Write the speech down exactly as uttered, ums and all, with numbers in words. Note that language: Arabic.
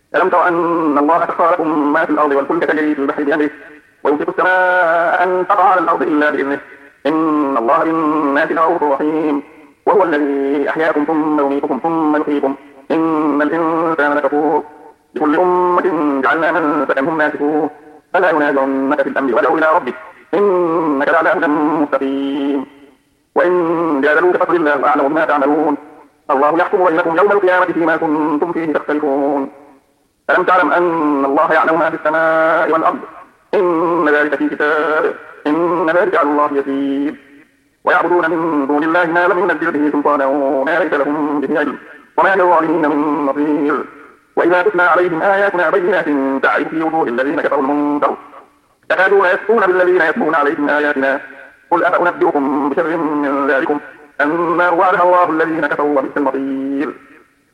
ألم تر أن الله سخر لكم ما في الأرض والفلك تجري في البحر بأمره ويمسك السماء أن تقع على الأرض إلا بإذنه إن الله بالناس لرؤوف رحيم وهو الذي أحياكم ثم يميتكم ثم يحييكم إن الإنسان لكفور لكل أمة جعلنا منسكا هم ناسكوه فلا ينازعنك في الأمر وادع إلى ربك إنك لعلى هدى مستقيم وإن جادلوك فقل الله أعلم بما تعملون الله يحكم بينكم يوم القيامة فيما كنتم فيه تختلفون ألم تعلم أن الله يعلم ما في السماء والأرض إن ذلك في كتاب إن ذلك على الله يسير ويعبدون من دون الله ما لم ينزل به سلطانا وما ليس لهم به علم وما للظالمين من نصير وإذا تتلى عليهم آياتنا بينات تعرف في وجوه الذين كفروا المنكر يكادون يسطون بالذين يتلون عليهم آياتنا قل أفأنبئكم بشر من ذلكم النار وعدها الله الذين كفروا وبئس المصير